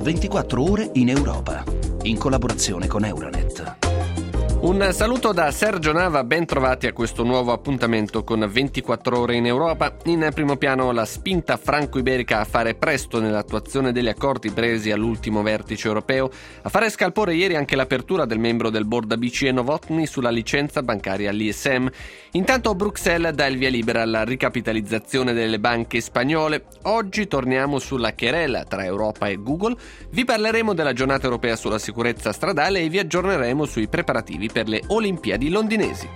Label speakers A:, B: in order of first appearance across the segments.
A: 24 ore in Europa, in collaborazione con Euronet.
B: Un saluto da Sergio Nava, ben trovati a questo nuovo appuntamento con 24 ore in Europa. In primo piano la spinta franco-iberica a fare presto nell'attuazione degli accordi presi all'ultimo vertice europeo, a fare scalpore ieri anche l'apertura del membro del board BCE Novotny sulla licenza bancaria all'ISM. Intanto Bruxelles dà il via libera alla ricapitalizzazione delle banche spagnole. Oggi torniamo sulla querela tra Europa e Google, vi parleremo della giornata europea sulla sicurezza stradale e vi aggiorneremo sui preparativi per le Olimpiadi londinesi.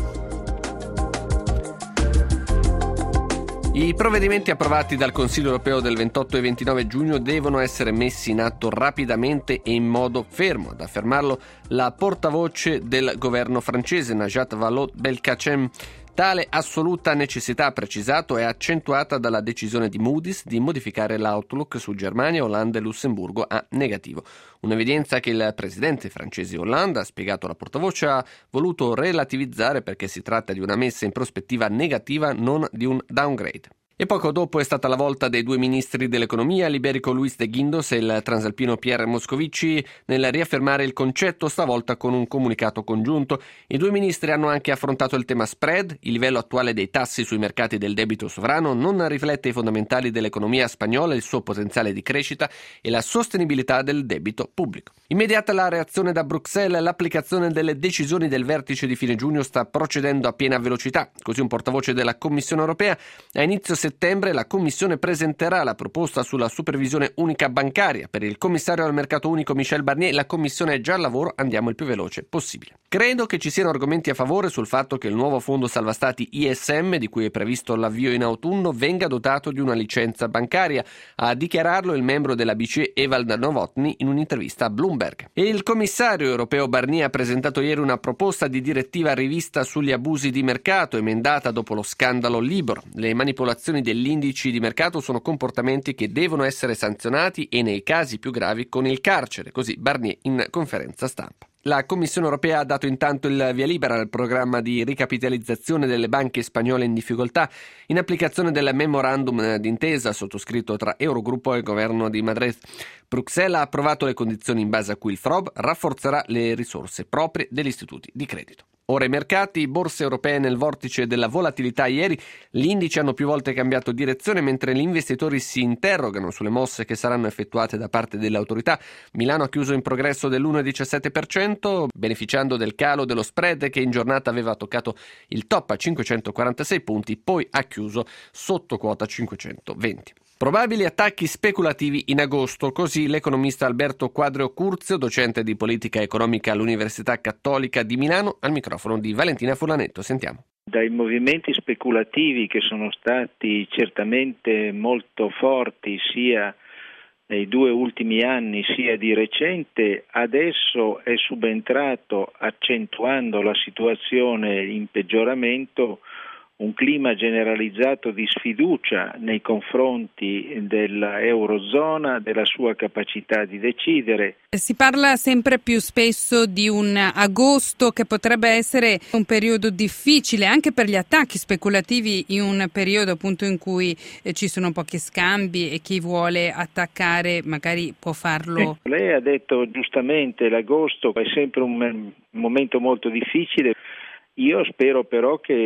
B: I provvedimenti approvati dal Consiglio europeo del 28 e 29 giugno devono essere messi in atto rapidamente e in modo fermo. Ad affermarlo la portavoce del governo francese, Najat Vallaud-Belkacem. Tale assoluta necessità, precisato, è accentuata dalla decisione di Moody's di modificare l'outlook su Germania, Olanda e Lussemburgo a negativo. Un'evidenza che il presidente francese Hollande, ha spiegato alla portavoce, ha voluto relativizzare perché si tratta di una messa in prospettiva negativa, non di un downgrade. E poco dopo è stata la volta dei due ministri dell'economia, l'iberico Luis de Guindos e il transalpino Pierre Moscovici, nel riaffermare il concetto, stavolta con un comunicato congiunto. I due ministri hanno anche affrontato il tema spread. Il livello attuale dei tassi sui mercati del debito sovrano non riflette i fondamentali dell'economia spagnola, il suo potenziale di crescita e la sostenibilità del debito pubblico. Immediata la reazione da Bruxelles, l'applicazione delle decisioni del vertice di fine giugno sta procedendo a piena velocità. Così un portavoce della Commissione europea: a inizio settembre la Commissione presenterà la proposta sulla supervisione unica bancaria. Per il commissario al mercato unico Michel Barnier la Commissione è già al lavoro, andiamo il più veloce possibile. Credo che ci siano argomenti a favore sul fatto che il nuovo fondo salva stati ISM, di cui è previsto l'avvio in autunno, venga dotato di una licenza bancaria, a dichiararlo il membro della BCE Ewald Novotny in un'intervista a Bloomberg. E il commissario europeo Barnier ha presentato ieri una proposta di direttiva rivista sugli abusi di mercato, emendata dopo lo scandalo Libor. Le manipolazioni degli indici di mercato sono comportamenti che devono essere sanzionati e nei casi più gravi con il carcere, così Barnier in conferenza stampa. La Commissione europea ha dato intanto il via libera al programma di ricapitalizzazione delle banche spagnole in difficoltà, in applicazione del memorandum d'intesa sottoscritto tra Eurogruppo e Governo di Madrid. Bruxelles ha approvato le condizioni in base a cui il FROB rafforzerà le risorse proprie degli istituti di credito. Ora i mercati, borse europee nel vortice della volatilità ieri, gli indici hanno più volte cambiato direzione mentre gli investitori si interrogano sulle mosse che saranno effettuate da parte delle autorità. Milano ha chiuso in progresso dell'1,17%, beneficiando del calo dello spread che in giornata aveva toccato il top a 546 punti, poi ha chiuso sotto quota 520. Probabili attacchi speculativi in agosto, così l'economista Alberto Quadrio Curzio, docente di politica economica all'Università Cattolica di Milano, al microfono di Valentina Furlanetto. Sentiamo.
C: Dai movimenti speculativi che sono stati certamente molto forti sia nei 2 ultimi anni sia di recente, adesso è subentrato, accentuando la situazione in peggioramento, un clima generalizzato di sfiducia nei confronti dell'Eurozona, della sua capacità di decidere.
D: Si parla sempre più spesso di un agosto che potrebbe essere un periodo difficile anche per gli attacchi speculativi, in un periodo appunto in cui ci sono pochi scambi e chi vuole attaccare magari può farlo.
C: Lei ha detto giustamente, l'agosto è sempre un momento molto difficile. Io spero però che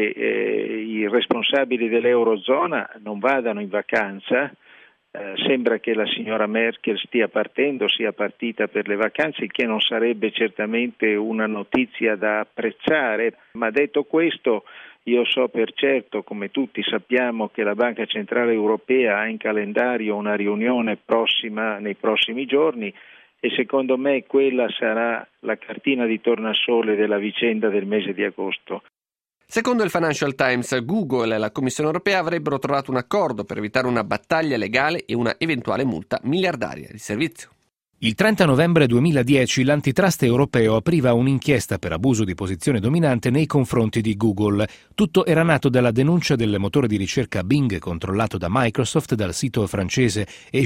C: i responsabili dell'Eurozona non vadano in vacanza. Sembra che la signora Merkel sia partita per le vacanze, il che non sarebbe certamente una notizia da apprezzare. Ma detto questo, io so per certo, come tutti sappiamo, che la Banca Centrale Europea ha in calendario una riunione prossima nei prossimi giorni, e secondo me quella sarà la cartina di tornasole della vicenda del mese di agosto.
B: Secondo il Financial Times, Google e la Commissione europea avrebbero trovato un accordo per evitare una battaglia legale e una eventuale multa miliardaria di servizio.
E: Il 30 novembre 2010 l'antitrust europeo apriva un'inchiesta per abuso di posizione dominante nei confronti di Google. Tutto era nato dalla denuncia del motore di ricerca Bing controllato da Microsoft, dal sito francese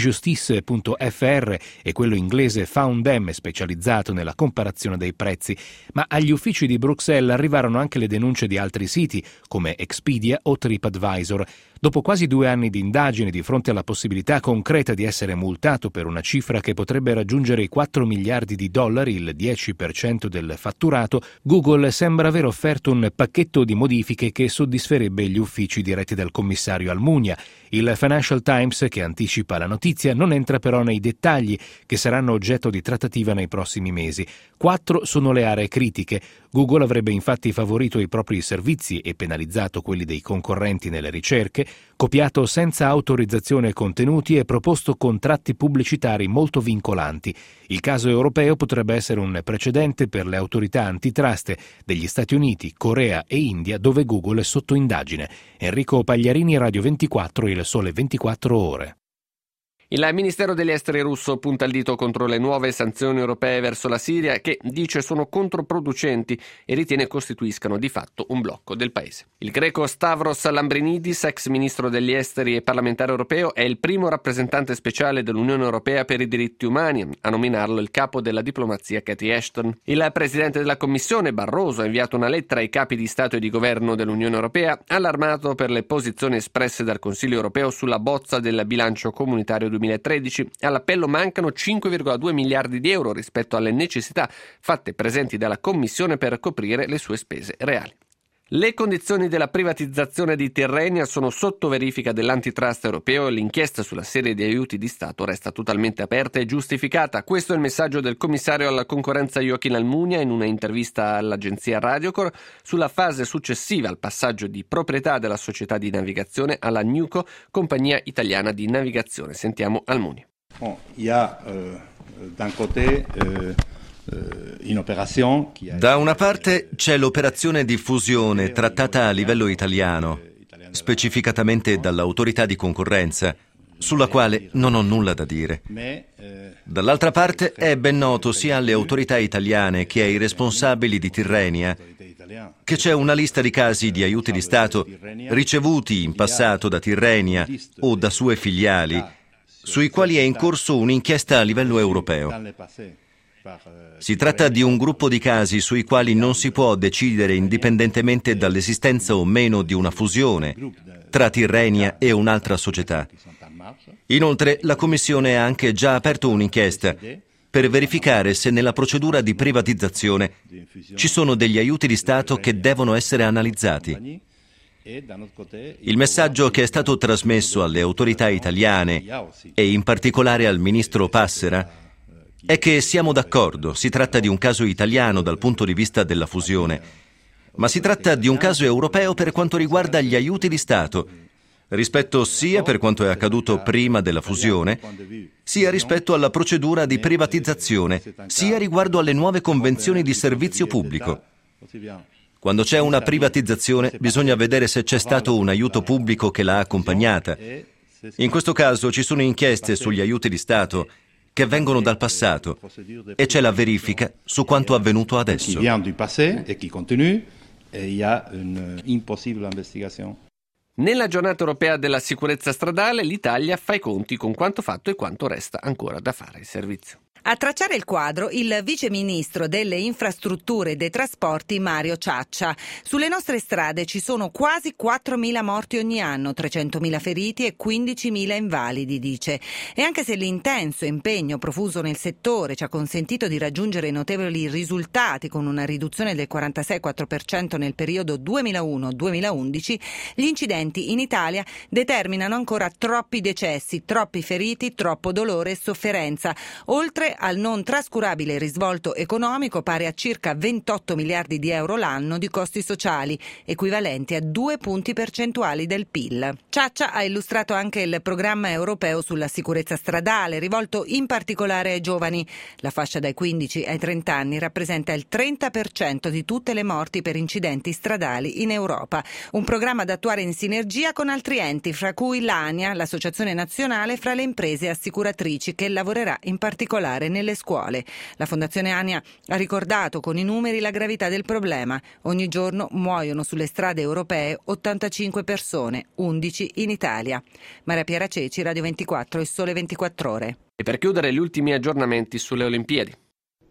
E: ejustice.fr e quello inglese Foundem, specializzato nella comparazione dei prezzi. Ma agli uffici di Bruxelles arrivarono anche le denunce di altri siti come Expedia o TripAdvisor. Dopo quasi 2 anni di indagini, di fronte alla possibilità concreta di essere multato per una cifra che potrebbe raggiungere i $4 miliardi, il 10% del fatturato, Google sembra aver offerto un pacchetto di modifiche che soddisferebbe gli uffici diretti dal commissario Almunia. Il Financial Times, che anticipa la notizia, non entra però nei dettagli che saranno oggetto di trattativa nei prossimi mesi. 4 sono le aree critiche. Google avrebbe infatti favorito i propri servizi e penalizzato quelli dei concorrenti nelle ricerche, copiato senza autorizzazione contenuti e proposto contratti pubblicitari molto vincolanti. Il caso europeo potrebbe essere un precedente per le autorità antitrust degli Stati Uniti, Corea e India, dove Google è sotto indagine. Enrico Pagliarini, Radio 24, Il Sole 24 Ore.
B: Il Ministero degli Esteri russo punta il dito contro le nuove sanzioni europee verso la Siria che, dice, sono controproducenti e ritiene costituiscano di fatto un blocco del paese. Il greco Stavros Lambrinidis, ex ministro degli esteri e parlamentare europeo, è il primo rappresentante speciale dell'Unione Europea per i diritti umani. A nominarlo il capo della diplomazia Cathy Ashton. Il presidente della Commissione, Barroso, ha inviato una lettera ai capi di Stato e di Governo dell'Unione Europea, allarmato per le posizioni espresse dal Consiglio Europeo sulla bozza del bilancio comunitario 2013. All'appello mancano 5,2 miliardi di euro rispetto alle necessità fatte presenti dalla Commissione per coprire le sue spese reali. Le condizioni della privatizzazione di Tirrenia sono sotto verifica dell'antitrust europeo e l'inchiesta sulla serie di aiuti di Stato resta totalmente aperta e giustificata. Questo è il messaggio del commissario alla concorrenza Joachim Almunia in una intervista all'agenzia Radiocor sulla fase successiva al passaggio di proprietà della società di navigazione alla Newco, compagnia italiana di navigazione. Sentiamo Almunia.
F: Da una parte c'è l'operazione di fusione trattata a livello italiano, specificatamente dall'autorità di concorrenza, sulla quale non ho nulla da dire. Dall'altra parte è ben noto sia alle autorità italiane che ai responsabili di Tirrenia che c'è una lista di casi di aiuti di Stato ricevuti in passato da Tirrenia o da sue filiali, sui quali è in corso un'inchiesta a livello europeo. Si tratta di un gruppo di casi sui quali non si può decidere indipendentemente dall'esistenza o meno di una fusione tra Tirrenia e un'altra società. Inoltre, la Commissione ha anche già aperto un'inchiesta per verificare se nella procedura di privatizzazione ci sono degli aiuti di Stato che devono essere analizzati. Il messaggio che è stato trasmesso alle autorità italiane e in particolare al ministro Passera è che siamo d'accordo, si tratta di un caso italiano dal punto di vista della fusione, ma si tratta di un caso europeo per quanto riguarda gli aiuti di Stato, rispetto sia per quanto è accaduto prima della fusione, sia rispetto alla procedura di privatizzazione, sia riguardo alle nuove convenzioni di servizio pubblico. Quando c'è una privatizzazione bisogna vedere se c'è stato un aiuto pubblico che l'ha accompagnata. In questo caso ci sono inchieste sugli aiuti di Stato che vengono dal passato e c'è la verifica su quanto avvenuto adesso.
B: Nella giornata europea della sicurezza stradale l'Italia fa i conti con quanto fatto e quanto resta ancora da fare il servizio.
G: A tracciare il quadro il vice ministro delle infrastrutture e dei trasporti Mario Ciaccia. Sulle nostre strade ci sono quasi 4.000 morti ogni anno, 300.000 feriti e 15.000 invalidi, dice. E anche se l'intenso impegno profuso nel settore ci ha consentito di raggiungere notevoli risultati con una riduzione del 46,4% nel periodo 2001-2011, gli incidenti in Italia determinano ancora troppi decessi, troppi feriti, troppo dolore e sofferenza, oltre al non trascurabile risvolto economico pari a circa 28 miliardi di euro l'anno di costi sociali, equivalenti a 2 punti percentuali del PIL. Ciaccia ha illustrato anche il programma europeo sulla sicurezza stradale, rivolto in particolare ai giovani. La fascia dai 15 ai 30 anni rappresenta il 30% di tutte le morti per incidenti stradali in Europa. Un programma da attuare in sinergia con altri enti, fra cui l'ANIA, l'Associazione Nazionale fra le Imprese Assicuratrici, che lavorerà in particolare nelle scuole. La Fondazione ANIA ha ricordato con i numeri la gravità del problema. Ogni giorno muoiono sulle strade europee 85 persone, 11 in Italia. Maria Piera Ceci, Radio 24, Il Sole 24 Ore.
B: E per chiudere gli ultimi aggiornamenti sulle Olimpiadi.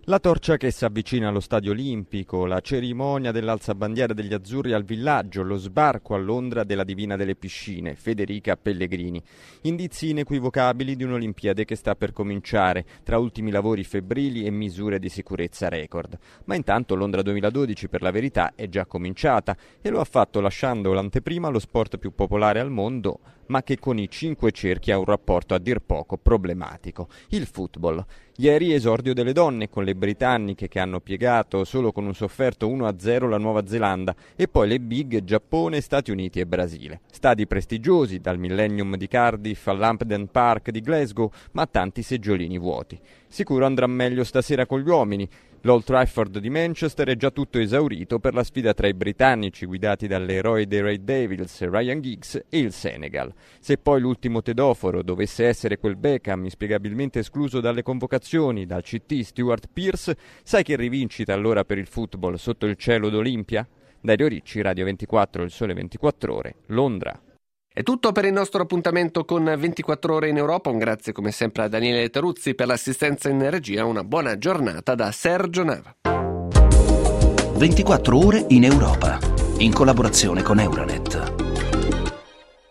H: La torcia che si avvicina allo Stadio Olimpico, la cerimonia dell'alzabandiera degli azzurri al villaggio, lo sbarco a Londra della divina delle piscine, Federica Pellegrini. Indizi inequivocabili di un'Olimpiade che sta per cominciare, tra ultimi lavori febbrili e misure di sicurezza record. Ma intanto Londra 2012, per la verità, è già cominciata e lo ha fatto lasciando l'anteprima allo sport più popolare al mondo, ma che con i 5 cerchi ha un rapporto a dir poco problematico: il football. Ieri esordio delle donne, con le britanniche che hanno piegato solo con un sofferto 1-0 la Nuova Zelanda, e poi le big Giappone, Stati Uniti e Brasile. Stadi prestigiosi, dal Millennium di Cardiff all'Hampden Park di Glasgow, ma tanti seggiolini vuoti. Sicuro andrà meglio stasera con gli uomini. L'Old Trafford di Manchester è già tutto esaurito per la sfida tra i britannici guidati dall'eroe dei Red Devils, Ryan Giggs, e il Senegal. Se poi l'ultimo tedoforo dovesse essere quel Beckham inspiegabilmente escluso dalle convocazioni, dal CT Stuart Pearce, sai che rivincita allora per il football sotto il cielo d'Olimpia? Dario Ricci, Radio 24, Il Sole 24 Ore, Londra.
B: È tutto per il nostro appuntamento con 24 ore in Europa. Un grazie come sempre a Daniele Teruzzi per l'assistenza in regia. Una buona giornata da Sergio Nava.
A: 24 ore in Europa, in collaborazione con Euronet.